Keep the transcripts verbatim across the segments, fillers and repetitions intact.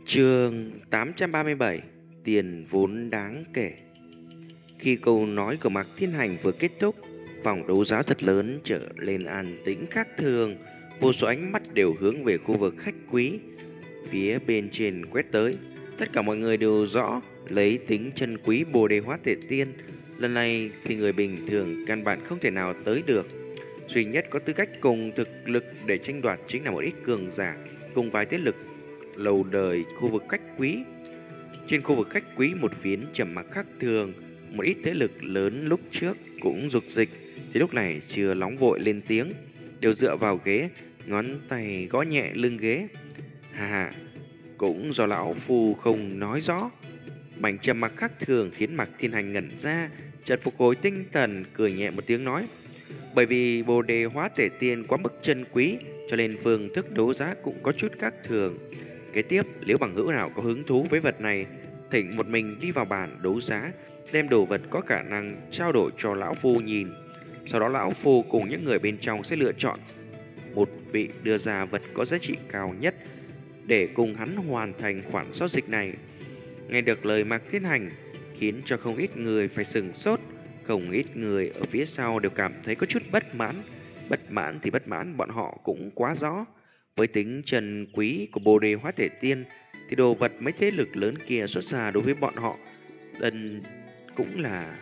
Chương tám trăm ba mươi bảy. Tiền vốn đáng kể. Khi câu nói của Mạc Thiên Hành vừa kết thúc, phòng đấu giá thật lớn trở lên an tĩnh khác thường. Vô số ánh mắt đều hướng về khu vực khách quý phía bên trên quét tới. Tất cả mọi người đều rõ lấy tính chân quý Bồ Đề Hóa Thể Tiên, lần này thì người bình thường căn bản không thể nào tới được. Duy nhất có tư cách cùng thực lực để tranh đoạt chính là một ít cường giả cùng vài thế lực lâu đời khu vực khách quý. Trên khu vực khách quý một phiến trầm mặc khác thường, một ít thế lực lớn lúc trước cũng dục dịch thì lúc này chưa nóng vội lên tiếng, đều dựa vào ghế, ngón tay gõ nhẹ lưng ghế. Hà hà, cũng do lão phu không nói rõ. Mảnh trầm mặc khác thường khiến Mạc Thiên Hành ngẩn ra, chợt phục hồi tinh thần, cười nhẹ một tiếng nói: bởi vì Bồ Đề Hóa Thể Tiên quá mức chân quý, cho nên phương thức đấu giá cũng có chút khác thường. Kế tiếp, nếu bằng hữu nào có hứng thú với vật này, thỉnh một mình đi vào bàn đấu giá, đem đồ vật có khả năng trao đổi cho lão phu nhìn. Sau đó lão phu cùng những người bên trong sẽ lựa chọn một vị đưa ra vật có giá trị cao nhất để cùng hắn hoàn thành khoản giao dịch này. Nghe được lời Mạc Thiên Hành khiến cho không ít người phải sừng sốt, không ít người ở phía sau đều cảm thấy có chút bất mãn. Bất mãn thì bất mãn, bọn họ cũng quá rõ. Với tính trần quý của Bồ Đề Hóa Thể Tiên thì đồ vật mấy thế lực lớn kia xuất ra đối với bọn họ đơn cũng là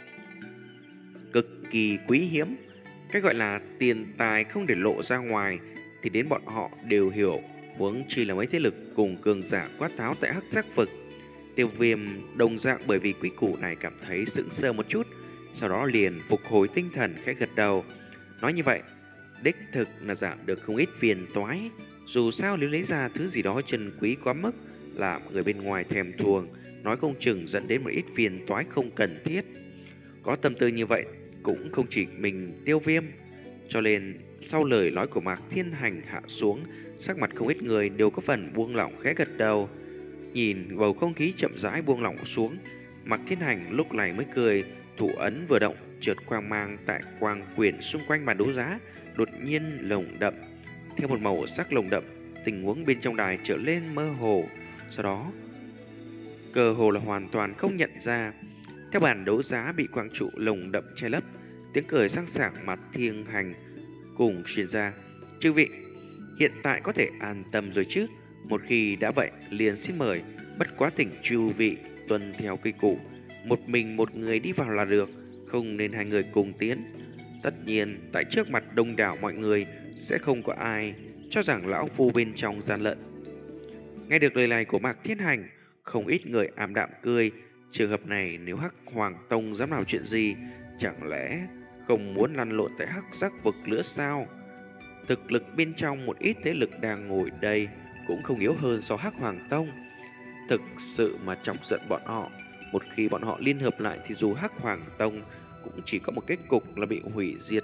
cực kỳ quý hiếm. Cái gọi là tiền tài không để lộ ra ngoài thì đến bọn họ đều hiểu, huống chi là mấy thế lực cùng cường giả quát tháo tại Hắc Giác Vực. Tiêu Viêm đồng dạng bởi vì quý củ này cảm thấy sững sờ một chút, sau đó liền phục hồi tinh thần, khẽ gật đầu. Nói như vậy, đích thực là giảm được không ít phiền toái. Dù sao nếu lấy ra thứ gì đó chân quý quá mức, làm người bên ngoài thèm thuồng, nói không chừng dẫn đến một ít phiền toái không cần thiết. Có tâm tư như vậy cũng không chỉ mình Tiêu Viêm, cho nên sau lời nói của Mạc Thiên Hành hạ xuống, sắc mặt không ít người đều có phần buông lỏng, khẽ gật đầu. Nhìn bầu không khí chậm rãi buông lỏng xuống, Mạc Thiên Hành lúc này mới cười, thủ ấn vừa động, chợt quang mang tại quang quyển xung quanh bàn đấu giá đột nhiên lồng đậm. Theo một màu sắc lồng đậm, tình huống bên trong đài trở lên mơ hồ, sau đó cơ hồ là hoàn toàn không nhận ra. Theo bàn đấu giá bị quang trụ lồng đậm che lấp, tiếng cười sang sảng mặt Thiên Hành cùng truyền ra: chư vị, hiện tại có thể an tâm rồi chứ? Một khi đã vậy, liền xin mời, bất quá thỉnh chư vị tuân theo quy củ, một mình một người đi vào là được, không nên hai người cùng tiến. Tất nhiên, tại trước mặt đông đảo mọi người sẽ không có ai cho rằng lão phu bên trong gian lận. Nghe được lời này của Mạc Thiên Hành, không ít người ảm đạm cười. Trường hợp này nếu Hắc Hoàng Tông dám làm chuyện gì, chẳng lẽ không muốn lăn lộn tại Hắc Giác Vực nữa sao? Thực lực bên trong một ít thế lực đang ngồi đây cũng không yếu hơn so Hắc Hoàng Tông. Thực sự mà chọc giận bọn họ, một khi bọn họ liên hợp lại thì dù Hắc Hoàng Tông cũng chỉ có một kết cục là bị hủy diệt.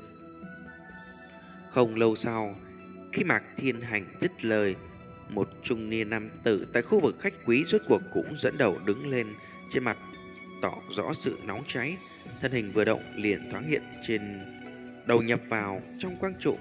Không lâu sau, khi Mạc Thiên Hành dứt lời, một trung niên nam tử tại khu vực khách quý rốt cuộc cũng dẫn đầu đứng lên, trên mặt tỏ rõ sự nóng cháy. Thân hình vừa động liền thoáng hiện trên đầu, nhập vào trong quang trụ.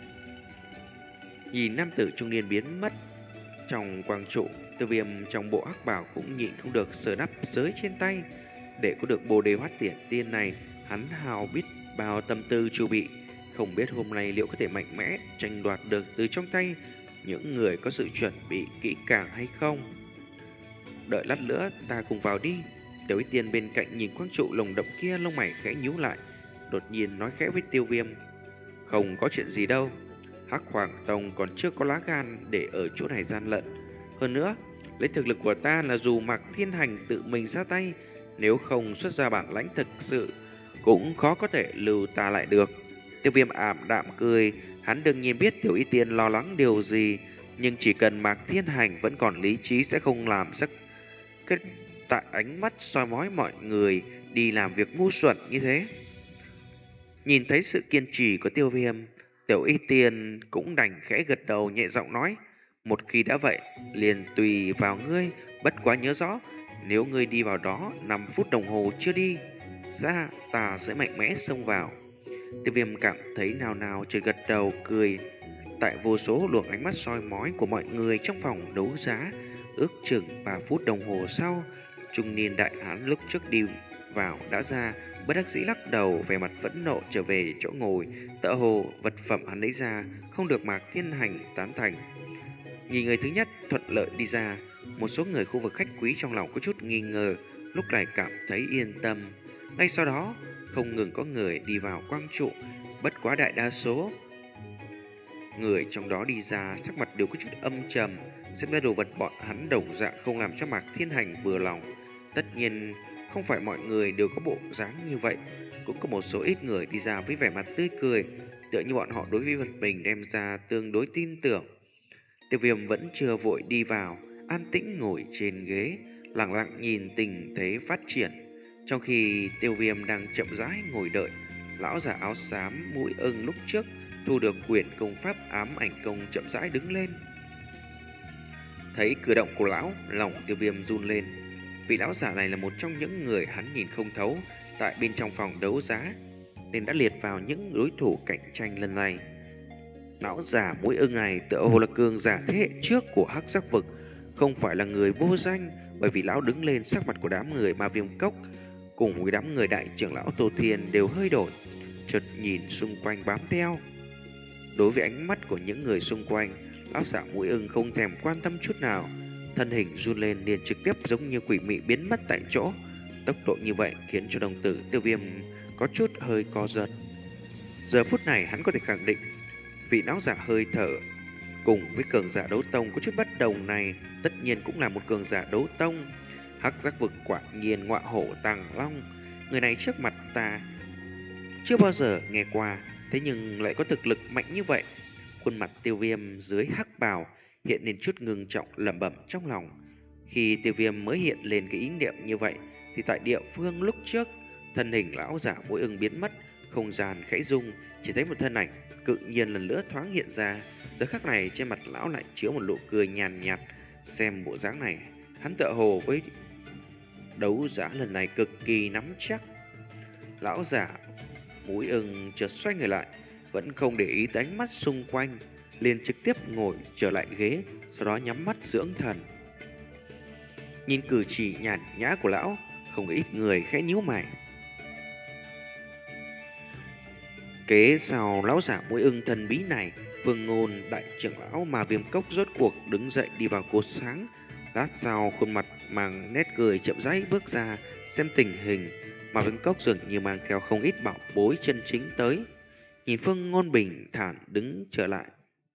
Nhìn nam tử trung niên biến mất trong quang trụ, Tiêu Viêm trong bộ hắc bảo cũng nhịn không được sờ nắp giới trên tay. Để có được Bồ Đề Hóa Thể Tiên này, hắn hào biết bao tâm tư chu bị, không biết hôm nay liệu có thể mạnh mẽ tranh đoạt được từ trong tay những người có sự chuẩn bị kỹ càng hay không. Đợi lát nữa ta cùng vào đi. Tiểu Y Tiên bên cạnh nhìn quang trụ lồng đậm kia, lông mày khẽ nhíu lại, đột nhiên nói khẽ với Tiêu Viêm: không có chuyện gì đâu, Hắc Hoàng Tông còn chưa có lá gan để ở chỗ này gian lận. Hơn nữa, lấy thực lực của ta là dù Mạc Thiên Hành tự mình ra tay, nếu không xuất ra bản lãnh thực sự, cũng khó có thể lưu ta lại được. Tiêu Viêm ảm đạm cười, hắn đương nhiên biết Tiểu Y Tiên lo lắng điều gì, nhưng chỉ cần Mạc Thiên Hành vẫn còn lý trí sẽ không làm sắc kết tại ánh mắt soi mói mọi người đi làm việc ngu xuẩn như thế. Nhìn thấy sự kiên trì của Tiêu Viêm, Tiểu Y Tiên cũng đành khẽ gật đầu, nhẹ giọng nói: một khi đã vậy, liền tùy vào ngươi, bất quá nhớ rõ, nếu ngươi đi vào đó năm phút đồng hồ chưa đi ra, ta sẽ mạnh mẽ xông vào. Tiêu Viêm cảm thấy nào nào chợt gật đầu cười. Tại vô số luồng ánh mắt soi mói của mọi người trong phòng đấu giá, Ước chừng ba phút đồng hồ sau, trung niên đại hán lúc trước đi vào đã ra, bất đắc dĩ lắc đầu, vẻ mặt phẫn nộ trở về chỗ ngồi, tựa hồ vật phẩm hắn lấy ra không được Mạc Thiên Hành tán thành. Nhìn người thứ nhất thuận lợi đi ra, một số người khu vực khách quý trong lòng có chút nghi ngờ, lúc này cảm thấy yên tâm. Ngay sau đó, không ngừng có người đi vào quang trụ, bất quá đại đa số người trong đó đi ra sắc mặt đều có chút âm trầm, xem ra đồ vật bọn hắn đồng dạng không làm cho Mạc Thiên Hành vừa lòng. Tất nhiên, không phải mọi người đều có bộ dáng như vậy, cũng có một số ít người đi ra với vẻ mặt tươi cười, tựa như bọn họ đối với vật mình đem ra tương đối tin tưởng. Tiêu Viêm vẫn chưa vội đi vào, an tĩnh ngồi trên ghế, lặng lặng nhìn tình thế phát triển. Trong khi Tiêu Viêm đang chậm rãi ngồi đợi, lão già áo xám mũi ưng lúc trước thu được quyển công pháp ám ảnh công chậm rãi đứng lên. Thấy cử động của lão, lòng Tiêu Viêm run lên. Vị lão giả này là một trong những người hắn nhìn không thấu tại bên trong phòng đấu giá, nên đã liệt vào những đối thủ cạnh tranh lần này. Lão giả mũi ưng này tựa hồ là cường giả thế hệ trước của Hắc Giác Vực, không phải là người vô danh, bởi vì lão đứng lên, sắc mặt của đám người Ma Viêm Cốc cùng với đám người đại trưởng lão Tô Thiên đều hơi đổi, chợt nhìn xung quanh bám theo. Đối với ánh mắt của những người xung quanh, lão giả mũi ưng không thèm quan tâm chút nào, thân hình run lên liền trực tiếp giống như quỷ mị biến mất tại chỗ. Tốc độ như vậy khiến cho đồng tử Tiêu Viêm có chút hơi co giật. Giờ phút này hắn có thể khẳng định vị lão giả hơi thở cùng với cường giả đấu tông có chút bất đồng này tất nhiên cũng là một cường giả đấu tông. Hắc Giác Vực quả nhiên ngọa hổ tàng long, người này trước mặt ta chưa bao giờ nghe qua, thế nhưng lại có thực lực mạnh như vậy. Khuôn mặt Tiêu Viêm dưới hắc bào hiện lên chút ngưng trọng, lẩm bẩm trong lòng. Khi Tiêu Viêm mới hiện lên cái ý niệm như vậy thì tại địa phương lúc trước, thân hình lão giả mũi ưng biến mất, không gian khẽ rung, chỉ thấy một thân ảnh cự nhiên lần nữa thoáng hiện ra. Giờ khắc này trên mặt lão lại chứa một nụ cười nhàn nhạt, xem bộ dáng này hắn tựa hồ với đấu giá lần này cực kỳ nắm chắc. Lão giả mũi ưng chợt xoay người lại, vẫn không để ý tới ánh mắt xung quanh, liền trực tiếp ngồi trở lại ghế, sau đó nhắm mắt dưỡng thần. Nhìn cử chỉ nhàn nhã của lão, không ít người khẽ nhíu mày. Kế sau lão giả mũi ưng thần bí này, Vương Ngôn đại trưởng lão mà Viêm Cốc rốt cuộc đứng dậy đi vào cột sáng. Lát sau khuôn mặt mang nét cười chậm rãi bước ra xem tình hình, mà Viêm Cốc dường như mang theo không ít bảo bối chân chính tới. Nhìn Vương Ngôn bình thản đứng trở lại,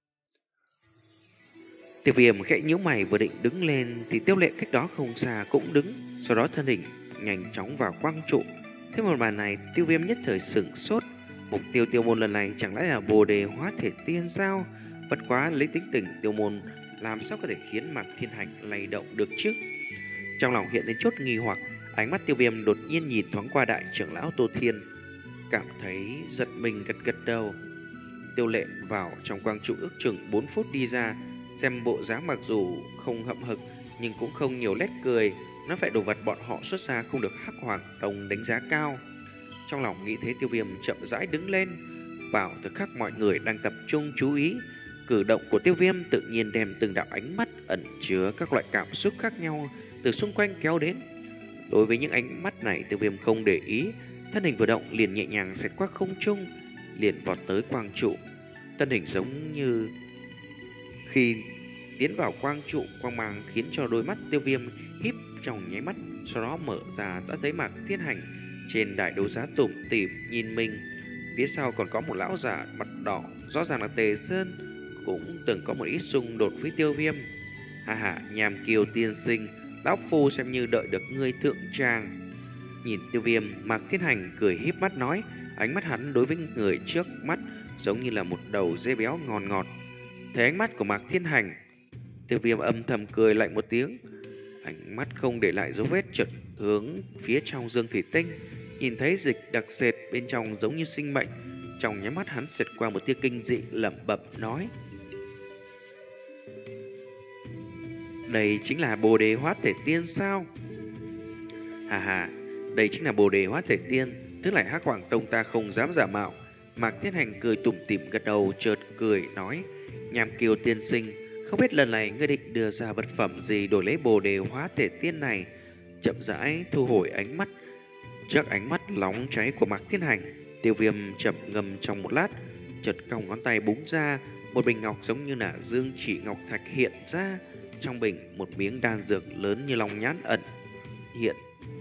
Tiêu Viêm khẽ nhíu mày, vừa định đứng lên thì Tiêu Lệ cách đó không xa cũng đứng, sau đó thân hình nhanh chóng vào quang trụ. Thế một màn này Tiêu Viêm nhất thời sửng sốt. Mục tiêu Tiêu Môn lần này chẳng lẽ là Bồ Đề Hóa Thể Tiên sao? Bất quá lấy tính tình Tiêu Môn, làm sao có thể khiến Mạc Thiên Hành lay động được chứ? Trong lòng hiện lên chốt nghi hoặc, ánh mắt Tiêu Viêm đột nhiên nhìn thoáng qua đại trưởng lão Tô Thiên, cảm thấy giật mình, gật gật đầu. Tiêu Lệ vào trong quang trụ ước chừng bốn phút đi ra, xem bộ dáng mặc dù không hậm hực nhưng cũng không nhiều nét cười, nói phải đồ vật bọn họ xuất ra không được Hắc Hoàng Tông đánh giá cao. Trong lòng nghĩ thế, Tiêu Viêm chậm rãi đứng lên. Vào thời khắc mọi người đang tập trung chú ý, cử động của Tiêu Viêm tự nhiên đem từng đạo ánh mắt ẩn chứa các loại cảm xúc khác nhau từ xung quanh kéo đến. Đối với những ánh mắt này, Tiêu Viêm không để ý, thân hình vừa động liền nhẹ nhàng xẹt qua không trung, liền vọt tới quang trụ. Thân hình giống như khi tiến vào quang trụ, quang mang khiến cho đôi mắt Tiêu Viêm híp trong nháy mắt, sau đó mở ra đã thấy Mạc Thiên Hành trên đại đấu giá tủm tỉm nhìn mình. Phía sau còn có một lão giả mặt đỏ, rõ ràng là Tề Sơn, cũng từng có một ít xung đột với Tiêu Viêm. Hà hà, Nham Kiều tiên sinh, lão phu xem như đợi được ngươi thượng tràng. Nhìn Tiêu Viêm, Mạc Thiên Hành cười híp mắt nói, ánh mắt hắn đối với người trước mắt giống như là một đầu dê béo ngon ngọt. Thấy ánh mắt của Mạc Thiên Hành, Tiêu Viêm âm thầm cười lạnh một tiếng, ánh mắt không để lại dấu vết chợt hướng phía trong dương thủy tinh, nhìn thấy dịch đặc sệt bên trong giống như sinh mệnh. Trong nháy mắt hắn xẹt qua một tia kinh dị, lẩm bẩm nói: đây chính là Bồ Đề Hóa Thể Tiên sao? Hà hà, đây chính là Bồ Đề Hóa Thể Tiên, tức là Hắc Hoàng Tông ta không dám giả mạo. Mạc Thiên Hành cười tủm tỉm gật đầu, chợt cười nói: Nham Kiều tiên sinh, Không biết lần này ngươi định đưa ra vật phẩm gì đổi lấy bồ đề hóa thể tiên này. Chậm rãi thu hồi ánh mắt. Trước ánh mắt nóng cháy của Mạc Thiên Hành, Tiêu Viêm chậm ngâm trong một lát, chợt cong ngón tay búng ra, một bình ngọc giống như là dương chỉ ngọc thạch hiện ra. Trong bình một miếng đan dược lớn như lòng nhãn ẩn hiện.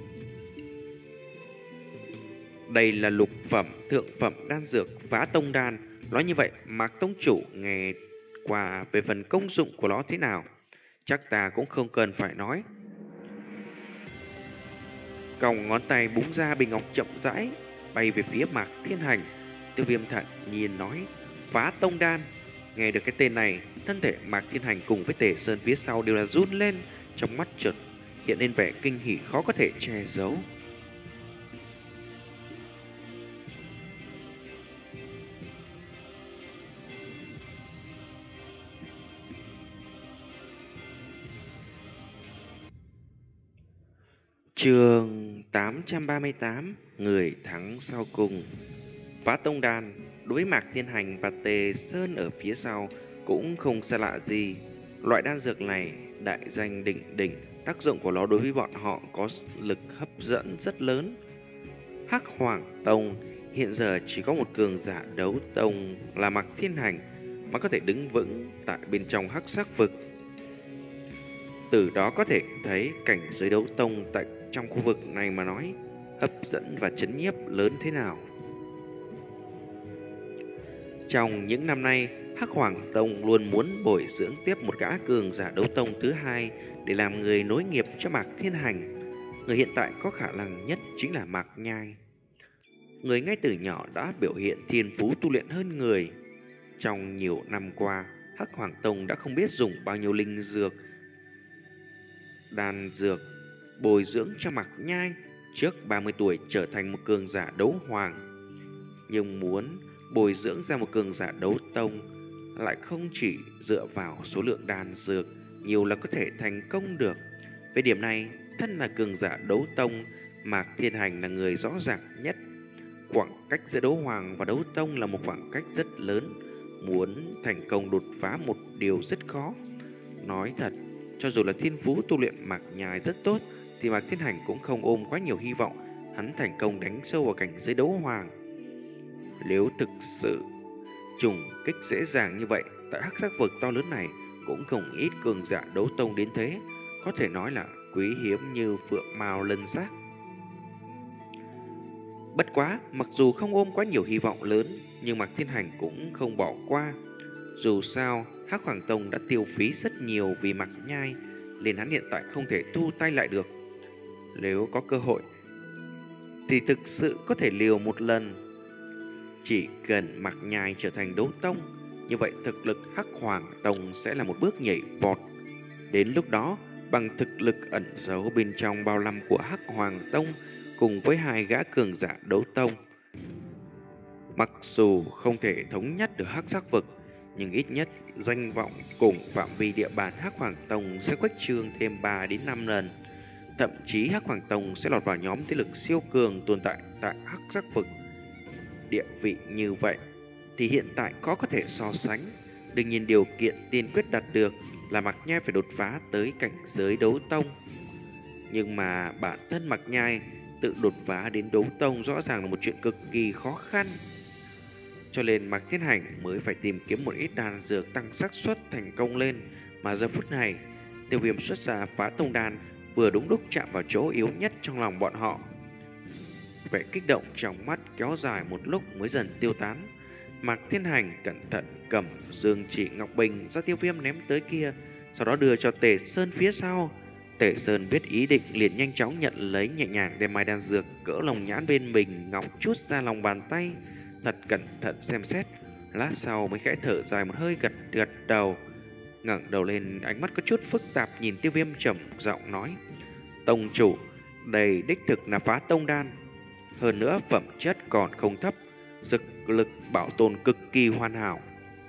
Đây là lục phẩm thượng phẩm đan dược Phá Tông Đan. Nói như vậy, Mạc tông chủ nghe qua về phần công dụng của nó thế nào, chắc ta cũng không cần phải nói. Còng ngón tay búng ra, bình ngọc chậm rãi bay về phía Mạc Thiên Hành. Tiêu Viêm thản nhiên nói: Phá Tông Đan. Nghe được cái tên này, thân thể Mạc Thiên Hành cùng với Tề Sơn phía sau đều là run lên, trong mắt chợt hiện lên vẻ kinh hỉ khó có thể che giấu. Chương tám trăm ba mươi tám: Người thắng sau cùng. Phá Tông Đan đối với Mạc Thiên Hành và Tề Sơn ở phía sau cũng không xa lạ gì. Loại đan dược này đại danh đỉnh đỉnh, tác dụng của nó đối với bọn họ có lực hấp dẫn rất lớn. Hắc Hoàng Tông hiện giờ chỉ có một cường giả đấu tông là Mạc Thiên Hành mà có thể đứng vững tại bên trong hắc sắc vực. Từ đó có thể thấy cảnh giới đấu tông tại trong khu vực này mà nói hấp dẫn và chấn nhiếp lớn thế nào. Trong những năm nay, Hắc Hoàng Tông luôn muốn bồi dưỡng tiếp một gã cường giả đấu tông thứ hai để làm người nối nghiệp cho Mạc Thiên Hành. Người hiện tại có khả năng nhất chính là Mạc Nhai. Người ngay từ nhỏ đã biểu hiện thiên phú tu luyện hơn người. Trong nhiều năm qua, Hắc Hoàng Tông đã không biết dùng bao nhiêu linh dược, đan dược bồi dưỡng cho Mạc Nhai trước ba mươi tuổi trở thành một cường giả đấu hoàng. Nhưng muốn bồi dưỡng ra một cường giả đấu tông lại không chỉ dựa vào số lượng đan dược nhiều là có thể thành công được. Về điểm này, thân là cường giả đấu tông, Mạc Thiên Hành là người rõ ràng nhất. Khoảng cách giữa đấu hoàng và đấu tông là một khoảng cách rất lớn. Muốn thành công đột phá một điều rất khó. Nói thật, cho dù là thiên phú tu luyện Mạc Nhai rất tốt thì Mạc Thiên Hành cũng không ôm quá nhiều hy vọng hắn thành công đánh sâu vào cảnh giới đấu hoàng. Nếu thực sự trùng kích dễ dàng như vậy, tại hắc sắc vực to lớn này cũng không ít cường giả đấu tông đến thế, có thể nói là quý hiếm như phượng mao lân giác. Bất quá, mặc dù không ôm quá nhiều hy vọng lớn, nhưng Mạc Thiên Hành cũng không bỏ qua. Dù sao, Hắc Hoàng Tông đã tiêu phí rất nhiều vì Mạc Nhai, nên hắn hiện tại không thể thu tay lại được. Nếu có cơ hội thì thực sự có thể liều một lần. Chỉ cần Mạc Nhai trở thành đấu tông, như vậy thực lực Hắc Hoàng Tông sẽ là một bước nhảy vọt. Đến lúc đó, bằng thực lực ẩn giấu bên trong bao năm của Hắc Hoàng Tông cùng với hai gã cường giả đấu tông, mặc dù không thể thống nhất được hắc sắc vực, nhưng ít nhất danh vọng cùng phạm vi địa bàn Hắc Hoàng Tông sẽ khuếch trương thêm ba đến năm lần. Thậm chí Hắc Hoàng Tông sẽ lọt vào nhóm thế lực siêu cường tồn tại tại hắc sắc vực. Địa vị như vậy thì hiện tại khó có thể so sánh. Đương nhiên điều kiện tiên quyết đạt được là Mạc Nhai phải đột phá tới cảnh giới đấu tông. Nhưng mà bản thân Mạc Nhai tự đột phá đến đấu tông rõ ràng là một chuyện cực kỳ khó khăn. Cho nên Mạc Thiên Hành mới phải tìm kiếm một ít đan dược tăng xác suất thành công lên. Mà giờ phút này, Tiêu Viêm xuất ra Phá Tông Đan vừa đúng lúc chạm vào chỗ yếu nhất trong lòng bọn họ. Vẻ kích động trong mắt kéo dài một lúc mới dần tiêu tán. Mạc Thiên Hành cẩn thận cầm dương chỉ ngọc bình do Tiêu Viêm ném tới kia, sau đó đưa cho Tề Sơn phía sau. Tề Sơn biết ý định liền nhanh chóng nhận lấy, nhẹ nhàng đem mai đan dược cỡ lòng nhãn bên mình ngọc chút ra lòng bàn tay, thật cẩn thận xem xét. Lát sau mới khẽ thở dài một hơi, gật gật đầu, ngẩng đầu lên, ánh mắt có chút phức tạp nhìn Tiêu Viêm trầm giọng nói: Tông chủ, đây đích thực là Phá Tông Đan, hơn nữa phẩm chất còn không thấp, dược lực bảo tồn cực kỳ hoàn hảo.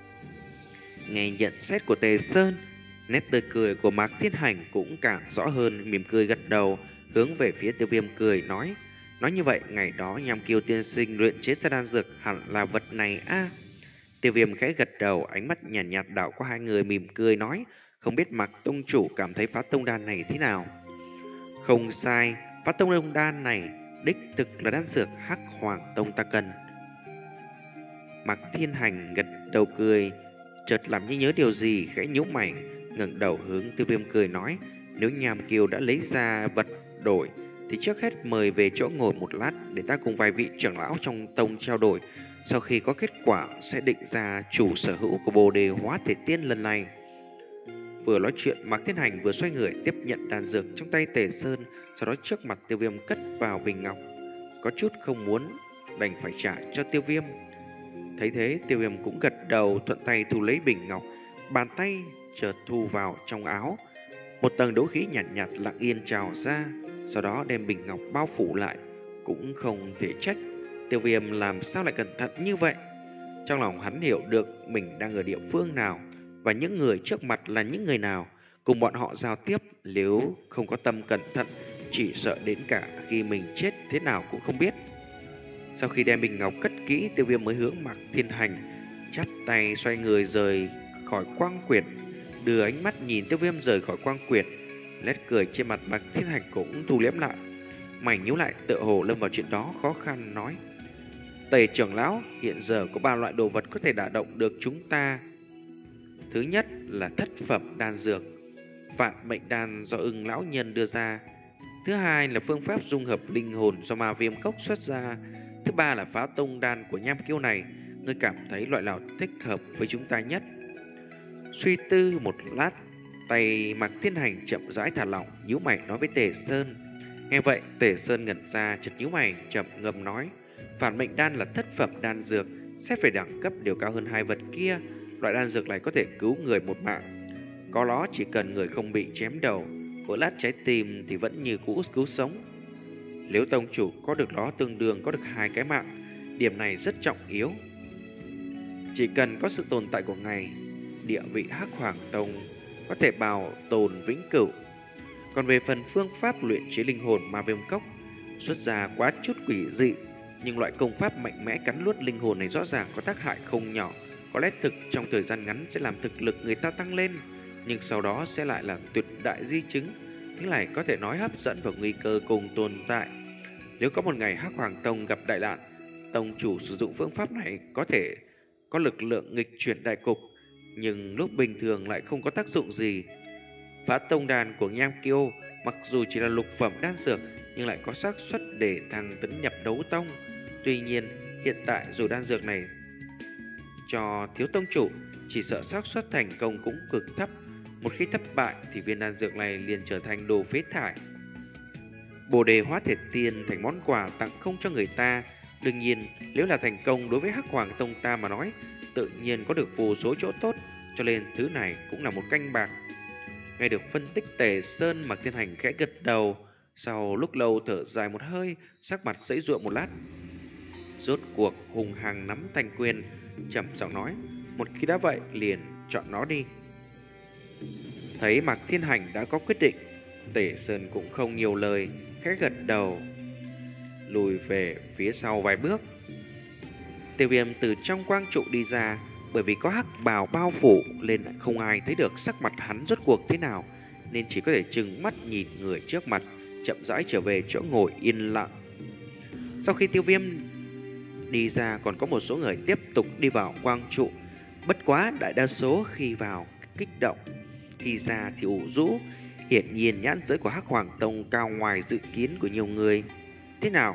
Nghe nhận xét của Tề Sơn, nét tươi cười của Mạc Thiên Hành cũng càng rõ hơn, mỉm cười gật đầu, hướng về phía Tiêu Viêm cười nói: Nói như vậy, ngày đó Nham Kiêu tiên sinh luyện chế ra đan dược hẳn là vật này a. À. Tiêu Viêm khẽ gật đầu, ánh mắt nhàn nhạt, nhạt đảo qua hai người, mỉm cười nói, không biết Mạc tông chủ cảm thấy phá tông đan này thế nào? Không sai, phá tông đan này đích thực là đan dược Hắc Hoàng Tông ta cần. Mạc Thiên Hành gật đầu cười, chợt làm như nhớ điều gì, khẽ nhíu mày, ngẩng đầu hướng Tiêu Viêm cười nói, nếu Nham Kiều đã lấy ra vật đổi thì trước hết mời về chỗ ngồi một lát để ta cùng vài vị trưởng lão trong tông trao đổi. Sau khi có kết quả sẽ định ra chủ sở hữu của Bồ Đề Hóa Thể Tiên lần này. Vừa nói chuyện, Mạc Thiên Hành vừa xoay người tiếp nhận đan dược trong tay Tề Sơn, sau đó trước mặt Tiêu Viêm cất vào bình ngọc. Có chút không muốn, đành phải trả cho Tiêu Viêm. Thấy thế, Tiêu Viêm cũng gật đầu, thuận tay thu lấy bình ngọc, bàn tay chợt thu vào trong áo. Một tầng đấu khí nhạt nhạt lặng yên trào ra, sau đó đem bình ngọc bao phủ lại. Cũng không thể trách Tiêu Viêm làm sao lại cẩn thận như vậy. Trong lòng hắn hiểu được mình đang ở địa phương nào và những người trước mặt là những người nào. Cùng bọn họ giao tiếp, nếu không có tâm cẩn thận, chỉ sợ đến cả khi mình chết thế nào cũng không biết. Sau khi đem bình ngọc cất kỹ, Tiêu Viêm mới hướng Mạc Thiên Hành chắp tay xoay người rời khỏi quang quyệt. Đưa ánh mắt nhìn Tiêu Viêm rời khỏi quang quyệt, nét cười trên mặt Mạc Thiên Hành cũng thu liễm lại. Mày nhíu lại, tựa hồ lâm vào chuyện đó, khó khăn nói, Tề trưởng lão, hiện giờ có ba loại đồ vật có thể đả động được chúng ta. Thứ nhất là thất phẩm đan dược, vạn mệnh đan do Ưng lão nhân đưa ra. Thứ hai là phương pháp dung hợp linh hồn do Ma Viêm Cốc xuất ra. Thứ ba là phá tông đan của Nham Kiêu này. Ngươi cảm thấy loại nào thích hợp với chúng ta nhất? Suy tư một lát, tay Mạc Thiên Hành chậm rãi thả lỏng, nhíu mày nói với Tề Sơn. Nghe vậy, Tề Sơn ngẩn ra, chợt nhíu mày, chậm ngâm nói, vạn mệnh đan là thất phẩm đan dược, xét về đẳng cấp đều cao hơn hai vật kia. Loại đan dược này có thể cứu người một mạng. Có nó chỉ cần người không bị chém đầu, vỡ lát trái tim thì vẫn như cũ cứu sống. Nếu tông chủ có được nó tương đương có được hai cái mạng, điểm này rất trọng yếu. Chỉ cần có sự tồn tại của ngài, địa vị Hắc Hoàng Tông có thể bảo tồn vĩnh cửu. Còn về phần phương pháp luyện chế linh hồn Ma Viêm Cốc, xuất ra quá chút quỷ dị, nhưng loại công pháp mạnh mẽ cắn nuốt linh hồn này rõ ràng có tác hại không nhỏ. Có lẽ thực trong thời gian ngắn sẽ làm thực lực người ta tăng lên, nhưng sau đó sẽ lại là tuyệt đại di chứng. Thế này có thể nói hấp dẫn và nguy cơ cùng tồn tại. Nếu có một ngày Hắc Hoàng Tông gặp đại nạn, tông chủ sử dụng phương pháp này có thể có lực lượng nghịch chuyển đại cục, nhưng lúc bình thường lại không có tác dụng gì. Phá tông đan của Nham Kiêu mặc dù chỉ là lục phẩm đan dược, nhưng lại có xác suất để thăng tấn nhập đấu tông. Tuy nhiên, hiện tại dù đan dược này cho thiếu tông chủ, chỉ sợ xác suất thành công cũng cực thấp. Một khi thất bại thì viên đan dược này liền trở thành đồ phế thải. Bồ Đề Hóa Thể Tiên thành món quà tặng không cho người ta. Đương nhiên, nếu là thành công đối với Hắc Hoàng Tông ta mà nói, tự nhiên có được vô số chỗ tốt, cho nên thứ này cũng là một canh bạc. Nghe được phân tích, Tề Sơn Mạc Thiên Hành khẽ gật đầu, sau lúc lâu thở dài một hơi, sắc mặt giãy giụa một lát, rốt cuộc hùng hăng nắm thanh quyền, trầm giọng nói, một khi đã vậy liền chọn nó đi. Thấy Mạc Thiên Hành đã có quyết định, Tề Sơn cũng không nhiều lời, khẽ gật đầu, lùi về phía sau vài bước. Tiêu Viêm từ trong quang trụ đi ra, bởi vì có hắc bào bao phủ nên không ai thấy được sắc mặt hắn rốt cuộc thế nào, nên chỉ có thể trừng mắt nhìn người trước mặt, chậm rãi trở về chỗ ngồi yên lặng. Sau khi Tiêu Viêm đi ra, còn có một số người tiếp tục đi vào quang trụ. Bất quá đại đa số khi vào kích động, khi ra thì ủ rũ. Hiển nhiên nhãn giới của Hắc Hoàng Tông cao ngoài dự kiến của nhiều người. Thế nào?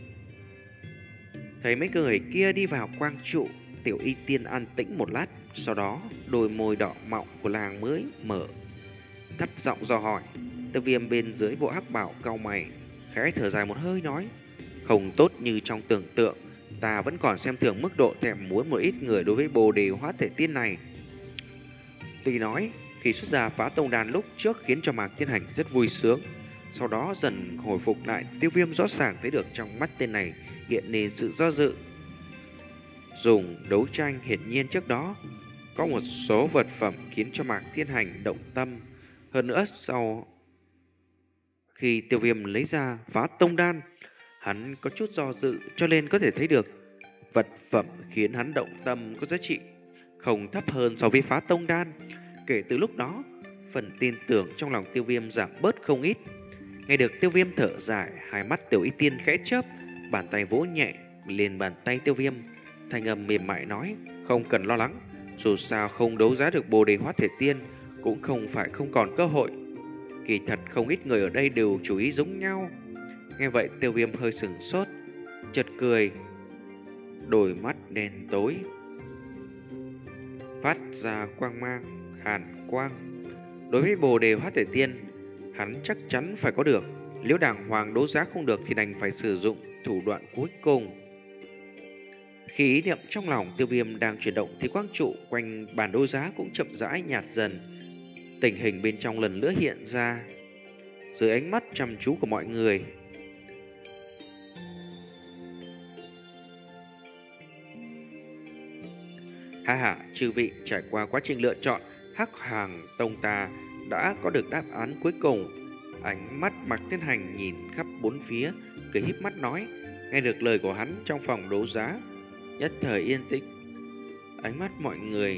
Thấy mấy người kia đi vào quang trụ, Tiểu Y Tiên an tĩnh một lát, sau đó đôi môi đỏ mọng của làng mới mở, thấp giọng dò hỏi. Tiêu Viêm bên dưới bộ hắc bảo cau mày, khẽ thở dài một hơi nói, không tốt như trong tưởng tượng. Ta vẫn còn xem thường mức độ thèm muốn một ít người đối với Bồ Đề Hóa Thể Tiên này. Tuy nói khi xuất ra phá tông đàn lúc trước khiến cho Mạc Thiên Hành rất vui sướng, sau đó dần hồi phục lại, Tiêu Viêm rõ ràng thấy được trong mắt tên này hiện nên sự do dự. Dùng đấu tranh, hiển nhiên trước đó có một số vật phẩm khiến cho Mạc Thiên Hành động tâm. Hơn nữa sau khi Tiêu Viêm lấy ra phá tông đan, hắn có chút do dự, cho nên có thể thấy được vật phẩm khiến hắn động tâm có giá trị không thấp hơn so với Phá Tông Đan. Kể từ lúc đó, phần tin tưởng trong lòng Tiêu Viêm giảm bớt không ít. Nghe được Tiêu Viêm thở dài, hai mắt Tiểu Y Tiên khẽ chớp, bàn tay vỗ nhẹ lên bàn tay Tiêu Viêm, thanh âm mềm mại nói: "Không cần lo lắng, dù sao không đấu giá được Bồ Đề Hóa Thể Tiên, cũng không phải không còn cơ hội. Kỳ thật không ít người ở đây đều chú ý giống nhau." Nghe vậy Tiêu Viêm hơi sừng sốt, chợt cười, đôi mắt đen tối phát ra quang mang hàn quang. Đối với Bồ Đề Hóa Thể Tiên, hắn chắc chắn phải có được. Nếu đàng hoàng đấu giá không được thì đành phải sử dụng thủ đoạn cuối cùng. Khi ý niệm trong lòng Tiêu Viêm đang chuyển động thì quang trụ quanh bàn đấu giá cũng chậm rãi nhạt dần. Tình hình bên trong lần nữa hiện ra dưới ánh mắt chăm chú của mọi người. Ha ha, chư vị trải qua quá trình lựa chọn, Hắc Hàng Tông ta đã có được đáp án cuối cùng. Ánh mắt Mạc Thiên Hành nhìn khắp bốn phía, cười híp mắt nói. Nghe được lời của hắn, trong phòng đấu giá nhất thời yên tĩnh. Ánh mắt mọi người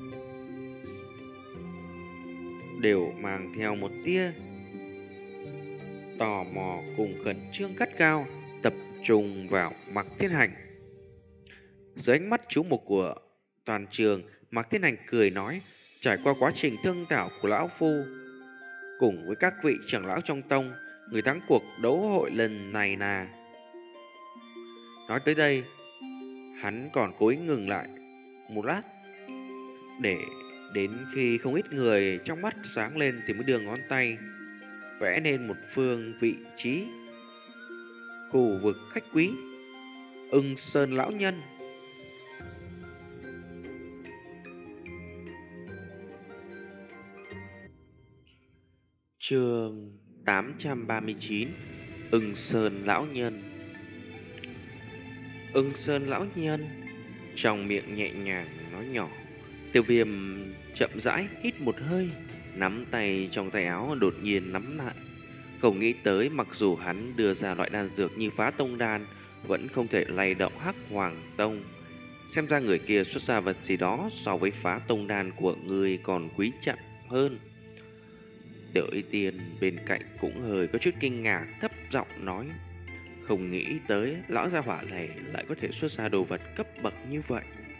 đều mang theo một tia tò mò cùng khẩn trương gắt gao, tập trung vào Mạc Thiên Hành. Dưới ánh mắt chú mục của toàn trường, Mạc Thiên Hành cười nói. Trải qua quá trình thương thảo của lão phu cùng với các vị trưởng lão trong tông, người thắng cuộc đấu hội lần này là... Nói tới đây, hắn còn cố ý ngừng lại một lát, để đến khi không ít người trong mắt sáng lên thì mới đưa ngón tay vẽ nên một phương vị trí khu vực khách quý. Ưng Sơn lão nhân. Chương tám trăm ba mươi chín. Ưng Sơn lão nhân. Ưng Sơn lão nhân trong miệng nhẹ nhàng nói nhỏ. Tiêu Viêm chậm rãi hít một hơi, nắm tay trong tay áo đột nhiên nắm lại. Không nghĩ tới mặc dù hắn đưa ra loại đan dược như Phá Tông Đan, vẫn không thể lay động Hắc Hoàng Tông. Xem ra người kia xuất ra vật gì đó so với Phá Tông Đan của người còn quý trọng hơn. Tiểu Y Tiên bên cạnh cũng hơi có chút kinh ngạc, thấp giọng nói. Không nghĩ tới lão gia hỏa này lại có thể xuất ra đồ vật cấp bậc như vậy.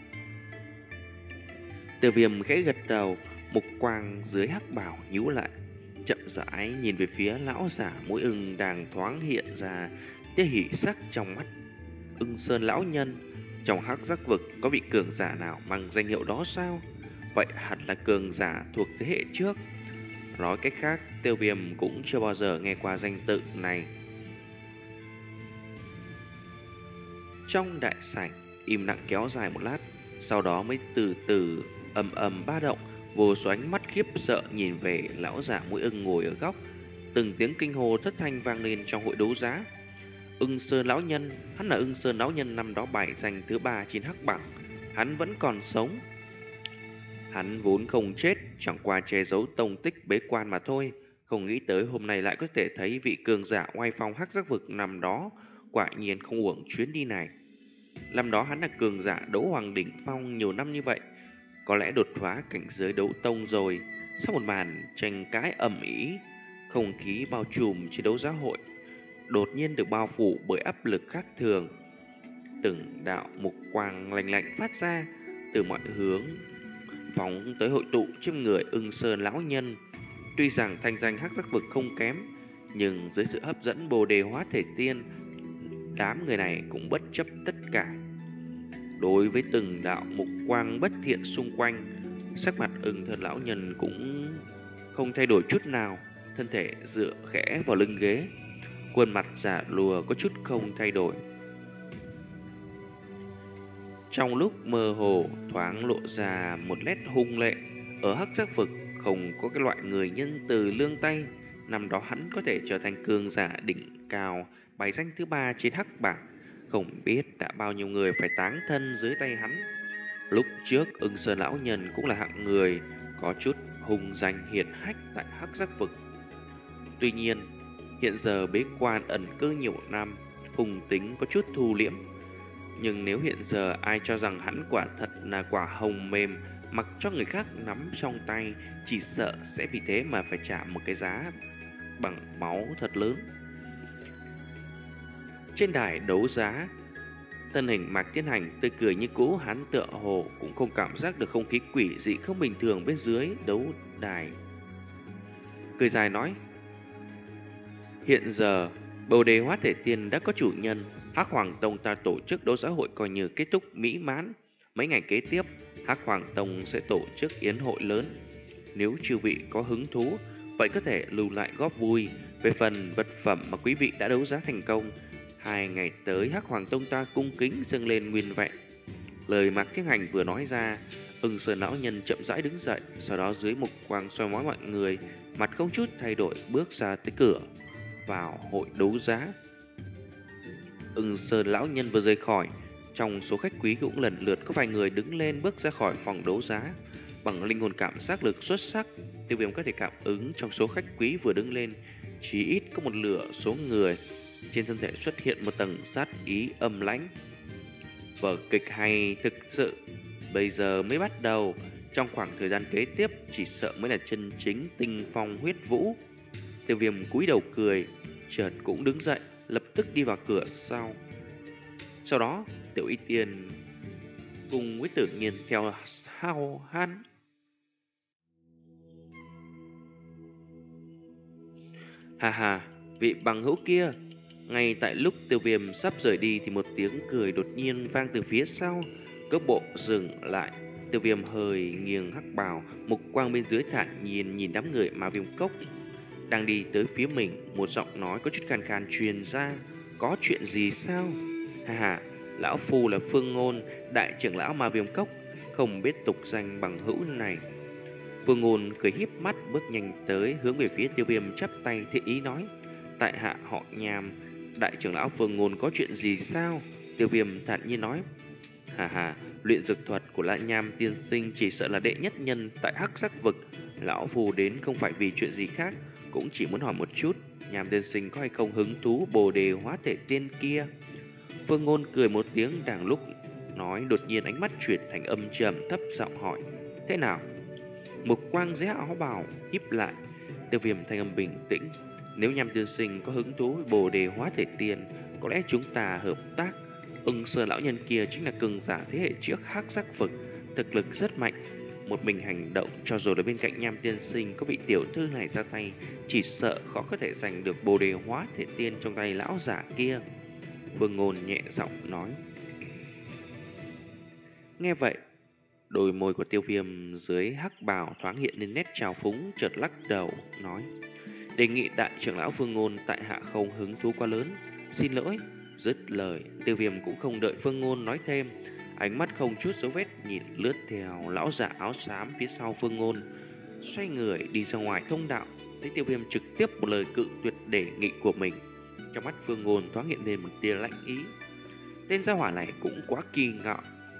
Tiêu Viêm khẽ gật đầu, mục quang dưới hắc bào nhíu lại, chậm rãi nhìn về phía lão giả mũi ưng đang thoáng hiện ra tia hỉ sắc trong mắt. Ưng Sơn lão nhân, trong hắc giác vực có vị cường giả nào mang danh hiệu đó sao? Vậy hẳn là cường giả thuộc thế hệ trước. Nói cách khác, Tiêu Viêm cũng chưa bao giờ nghe qua danh tự này. Trong đại sảnh, im lặng kéo dài một lát, sau đó mới từ từ ầm ầm ba động, vô số ánh mắt khiếp sợ nhìn về lão giả mũi ưng ngồi ở góc. Từng tiếng kinh hô thất thanh vang lên trong hội đấu giá. Ưng Sơn lão nhân, hắn là Ưng Sơn lão nhân năm đó bài danh thứ ba trên hắc bảng, hắn vẫn còn sống. Hắn vốn không chết, chẳng qua che giấu tông tích bế quan mà thôi. Không nghĩ tới hôm nay lại có thể thấy vị cường giả oai phong hắc giác vực năm đó, quả nhiên không uổng chuyến đi này. Năm đó hắn là cường giả đấu hoàng đỉnh phong nhiều năm như vậy, có lẽ đột phá cảnh giới đấu tông rồi. Sau một màn tranh cãi ầm ĩ, không khí bao trùm trên đấu giá hội đột nhiên được bao phủ bởi áp lực khác thường. Từng đạo mục quang lạnh lạnh phát ra từ mọi hướng, phóng tới hội tụ trên người Ưng Sơn lão nhân. Tuy rằng thanh danh hắc giác vực không kém, nhưng dưới sự hấp dẫn Bồ Đề Hóa Thể Tiên, đám người này cũng bất chấp tất cả. Đối với từng đạo mục quang bất thiện xung quanh, sắc mặt Ưng Sơn lão nhân cũng không thay đổi chút nào, thân thể dựa khẽ vào lưng ghế, khuôn mặt giả lùa có chút không thay đổi. Trong lúc mơ hồ thoáng lộ ra một nét hung lệ. Ở hắc giác vực không có cái loại người nhân từ lương tay. Năm đó hắn có thể trở thành cường giả đỉnh cao, bài danh thứ ba trên hắc bảng. Không biết đã bao nhiêu người phải táng thân dưới tay hắn. Lúc trước Ưng Sơn lão nhân cũng là hạng người có chút hung danh hiển hách tại hắc giác vực. Tuy nhiên hiện giờ bế quan ẩn cư nhiều năm, hung tính có chút thu liễm. Nhưng nếu hiện giờ ai cho rằng hắn quả thật là quả hồng mềm, mặc cho người khác nắm trong tay, chỉ sợ sẽ vì thế mà phải trả một cái giá bằng máu thật lớn. Trên đài đấu giá, thân hình Mạc Thiên Hành tươi cười như cũ, hắn tựa hồ cũng không cảm giác được không khí quỷ dị không bình thường bên dưới đấu đài. Cười dài nói: hiện giờ Bồ Đề Hóa Thể Tiên đã có chủ nhân, Hắc Hoàng Tông ta tổ chức đấu giá hội coi như kết thúc mỹ mãn. Mấy ngày kế tiếp, Hắc Hoàng Tông sẽ tổ chức yến hội lớn. Nếu chư vị có hứng thú, vậy có thể lưu lại góp vui. Về phần vật phẩm mà quý vị đã đấu giá thành công, hai ngày tới Hắc Hoàng Tông ta cung kính dâng lên nguyên vẹn. Lời Mạc Thiên Hành vừa nói ra, Ưng Sơn lão nhân chậm rãi đứng dậy, sau đó dưới mục quang soi mói mọi người, mặt không chút thay đổi bước ra tới cửa vào hội đấu giá. Ưng Sơn lão nhân vừa rời khỏi, trong số khách quý cũng lần lượt có vài người đứng lên bước ra khỏi phòng đấu giá. Bằng linh hồn cảm giác lực xuất sắc, Tiêu Viêm có thể cảm ứng trong số khách quý vừa đứng lên, chỉ ít có một nửa số người trên thân thể xuất hiện một tầng sát ý âm lãnh. Vở kịch hay thực sự, bây giờ mới bắt đầu. Trong khoảng thời gian kế tiếp, chỉ sợ mới là chân chính tinh phong huyết vũ. Tiêu Viêm cúi đầu cười, chợt cũng đứng dậy, lập tức đi vào cửa sau. Sau đó, Tiểu Y Tiên cùng với Tử Nhiên theo sau hắn. Hà hà, vị bằng hữu kia. Ngay tại lúc Tiêu Viêm sắp rời đi thì một tiếng cười đột nhiên vang từ phía sau. Cước bộ dừng lại, Tiêu Viêm hơi nghiêng hắc bào, mục quang bên dưới thản nhiên nhìn đám người Ma Viêm Cốc đang đi tới phía mình. Một giọng nói có chút khàn khàn truyền ra: có chuyện gì sao? Hà hà, lão phu là Phương Ngôn, đại trưởng lão Ma Viêm Cốc, không biết tục danh bằng hữu này. Phương Ngôn cười híp mắt bước nhanh tới, hướng về phía Tiêu Viêm chắp tay thiện ý nói: tại hạ họ Nham, đại trưởng lão Phương Ngôn có chuyện gì sao? Tiêu Viêm thản nhiên nói: hà hà, luyện dược thuật của Lã Nham tiên sinh chỉ sợ là đệ nhất nhân tại Hắc Sắc vực. Lão phù đến không phải vì chuyện gì khác, cũng chỉ muốn hỏi một chút, Nham tiên sinh có hay không hứng thú Bồ Đề Hóa Thể Tiên kia? Phương Ngôn cười một tiếng, đang lúc nói đột nhiên ánh mắt chuyển thành âm trầm, thấp giọng hỏi: thế nào? Mục quang dưới áo bào híp lại. Tiêu Viêm thanh âm bình tĩnh: nếu Nham tiên sinh có hứng thú với Bồ Đề Hóa Thể Tiên, có lẽ chúng ta hợp tác. Ưng Sơn lão nhân kia chính là cường giả thế hệ trước Hắc Sắc vực, thực lực rất mạnh. Một mình hành động, cho dù là bên cạnh Nham tiên sinh có vị tiểu thư này ra tay, chỉ sợ khó có thể giành được Bồ Đề Hóa Thể Tiên trong tay lão giả kia. Vương Ngôn nhẹ giọng nói. Nghe vậy, đôi môi của Tiêu Viêm dưới hắc bào thoáng hiện lên nét trào phúng, chợt lắc đầu nói: đề nghị đại trưởng lão Phương Ngôn tại hạ không hứng thú quá lớn, xin lỗi. Dứt lời, Tiêu Viêm cũng không đợi Phương Ngôn nói thêm, ánh mắt không chút dấu vết nhìn lướt theo lão giả áo xám phía sau Phương Ngôn, xoay người đi ra ngoài thông đạo. Thấy Tiêu Viêm trực tiếp một lời cự tuyệt đề nghị của mình, trong mắt Phương Ngôn thoáng hiện lên một tia lạnh ý. Tên gia hỏa này cũng quá kỳ ngạo,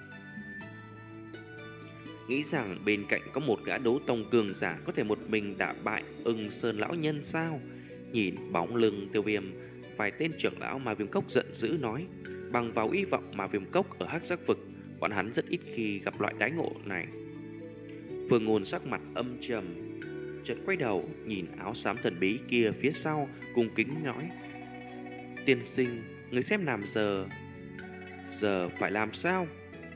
nghĩ rằng bên cạnh có một gã đấu tông cường giả có thể một mình đả bại Ưng Sơn lão nhân sao? Nhìn bóng lưng Tiêu Viêm, vài tên trưởng lão Ma Viêm Cốc giận dữ nói: bằng vào hy vọng Ma Viêm Cốc ở Hắc Sắc vực, bọn hắn rất ít khi gặp loại đãi ngộ này. Phương Ngôn sắc mặt âm trầm, chợt quay đầu nhìn áo xám thần bí kia phía sau, cung kính nói: tiên sinh, người xem làm giờ giờ phải làm sao?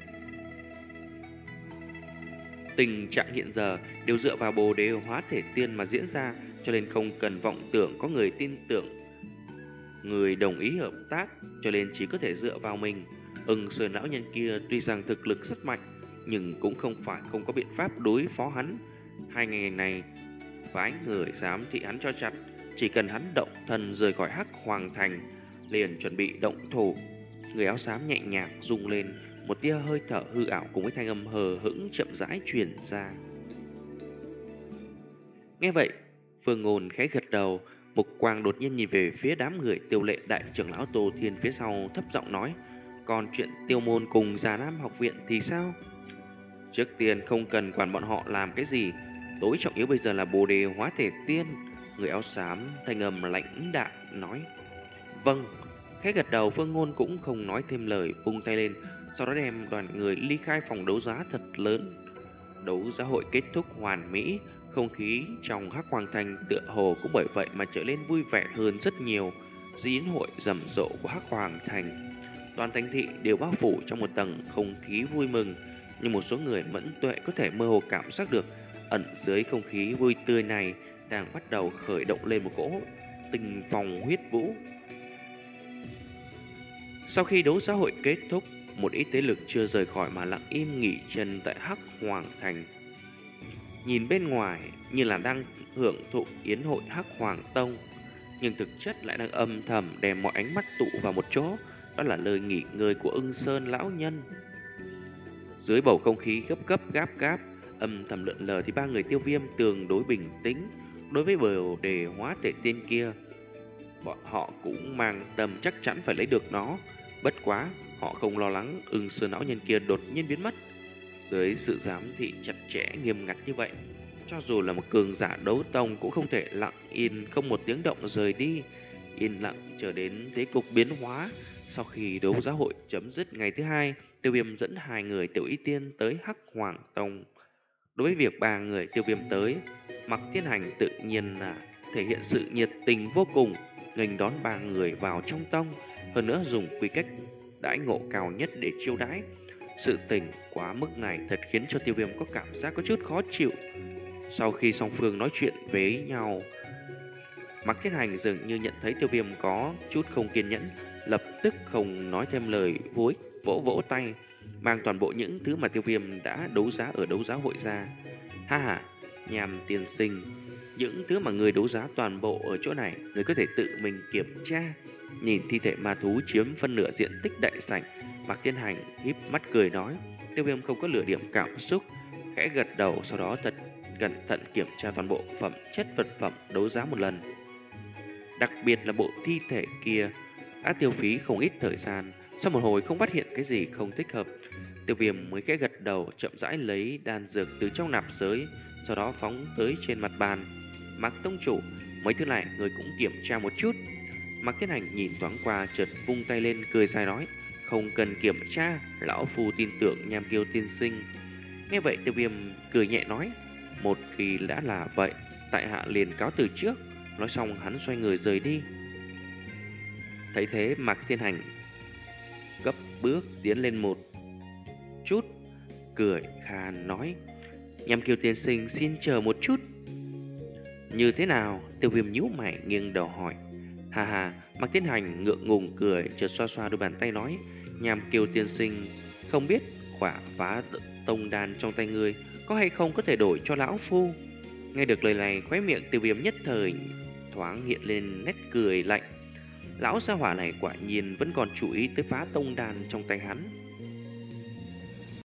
Tình trạng hiện giờ đều dựa vào Bồ Đề Hóa Thể Tiên mà diễn ra, cho nên không cần vọng tưởng có người tin tưởng, người đồng ý hợp tác, cho nên chỉ có thể dựa vào mình. Ưng Sơn lão nhân kia tuy rằng thực lực rất mạnh, nhưng cũng không phải không có biện pháp đối phó hắn. Hai ngày này, phái người dám thị hắn cho chặt, chỉ cần hắn động thân rời khỏi Hắc Hoàng Thành, liền chuẩn bị động thủ. Người áo xám nhẹ nhàng rung lên, một tia hơi thở hư ảo cùng với thanh âm hờ hững chậm rãi truyền ra. Nghe vậy, Phương Ngôn khẽ gật đầu, mục quang đột nhiên nhìn về phía đám người Tiêu Lệ đại trưởng lão Tô Thiên phía sau, thấp giọng nói: còn chuyện Tiêu môn cùng Già Nam học viện thì sao? Trước tiên không cần quản bọn họ làm cái gì, tối trọng yếu bây giờ là Bồ Đề Hóa Thể Tiên. Người áo xám thanh âm lãnh đạm nói. Vâng. Khẽ gật đầu, Phương Ngôn cũng không nói thêm lời, vung tay lên, sau đó đem đoàn người ly khai phòng đấu giá thật lớn. Đấu giá hội kết thúc hoàn mỹ, không khí trong Hắc Hoàng Thành tựa hồ cũng bởi vậy mà trở nên vui vẻ hơn rất nhiều. Dưới yến hội rầm rộ của Hắc Hoàng Thành, toàn thành thị đều bao phủ trong một tầng không khí vui mừng, nhưng một số người mẫn tuệ có thể mơ hồ cảm giác được ẩn dưới không khí vui tươi này đang bắt đầu khởi động lên một cỗ tình phong huyết vũ. Sau khi đấu giá hội kết thúc, một ít thế lực chưa rời khỏi mà lặng im nghỉ chân tại Hắc Hoàng Thành. Nhìn bên ngoài như là đang hưởng thụ yến hội Hắc Hoàng Tông, nhưng thực chất lại đang âm thầm đem mọi ánh mắt tụ vào một chỗ, đó là lời nghỉ ngơi của Ưng Sơn lão nhân. Dưới bầu không khí gấp gấp gáp gáp, âm thầm lượn lờ thì ba người Tiêu Viêm tương đối bình tĩnh. Đối với bồ đề hóa tể tiên kia, bọn họ cũng mang tâm chắc chắn phải lấy được nó. Bất quá, họ không lo lắng Ưng Sơn lão nhân kia đột nhiên biến mất. Dưới sự giám thị chặt chẽ nghiêm ngặt như vậy, cho dù là một cường giả đấu tông cũng không thể lặng yên không một tiếng động rời đi. Yên lặng chờ đến thế cục biến hóa. Sau khi đấu giá hội chấm dứt ngày thứ hai, Tiêu Viêm dẫn hai người Tiểu Y Tiên tới Hắc Hoàng Tông. Đối với việc ba người Tiêu Viêm tới, Mạc Thiên Hành tự nhiên là thể hiện sự nhiệt tình vô cùng, nghênh đón ba người vào trong tông, hơn nữa dùng quy cách đãi ngộ cao nhất để chiêu đãi. Sự tình quá mức này thật khiến cho Tiêu Viêm có cảm giác có chút khó chịu. Sau khi song phương nói chuyện với nhau, Mạc Thiên Hành dường như nhận thấy Tiêu Viêm có chút không kiên nhẫn, lập tức không nói thêm lời vô ích, vỗ vỗ tay, mang toàn bộ những thứ mà Tiêu Viêm đã đấu giá ở đấu giá hội ra. Ha ha, Nham tiên sinh, những thứ mà người đấu giá toàn bộ ở chỗ này, người có thể tự mình kiểm tra. Nhìn thi thể ma thú chiếm phân nửa diện tích đại sảnh, Mạc Thiên Hành híp mắt cười nói. Tiêu Viêm không có lửa điểm cảm xúc, khẽ gật đầu, sau đó thật cẩn thận kiểm tra toàn bộ phẩm chất vật phẩm đấu giá một lần. Đặc biệt là bộ thi thể kia đã tiêu phí không ít thời gian, sau một hồi không phát hiện cái gì không thích hợp, Tiêu Viêm mới khẽ gật đầu, chậm rãi lấy đan dược từ trong nạp giới, sau đó phóng tới trên mặt bàn. Mạc tông chủ, mấy thứ này người cũng kiểm tra một chút. Mạc Thiên Hành nhìn thoáng qua, chợt vung tay lên cười dài nói, không cần kiểm tra, lão phu tin tưởng Nham Kiêu tiên sinh. Nghe vậy Tiêu Viêm cười nhẹ nói, một khi đã là vậy, tại hạ liền cáo từ trước. Nói xong hắn xoay người rời đi. Thấy thế Mạc Thiên Hành gấp bước tiến lên một chút, cười khan nói, Nham Kiêu tiên sinh xin chờ một chút. Như thế nào? Tiêu Viêm nhíu mày nghiêng đầu hỏi. Hà hà, Mạc Thiên Hành ngượng ngùng cười, chợt xoa xoa đôi bàn tay nói, Nham Kiêu tiên sinh, không biết khỏa phá tông đan trong tay ngươi có hay không có thể đổi cho lão phu. Nghe được lời này, khóe miệng Tiêu Viêm nhất thời thoáng hiện lên nét cười lạnh. Lão gia hỏa này quả nhiên vẫn còn chú ý tới phá tông đan trong tay hắn.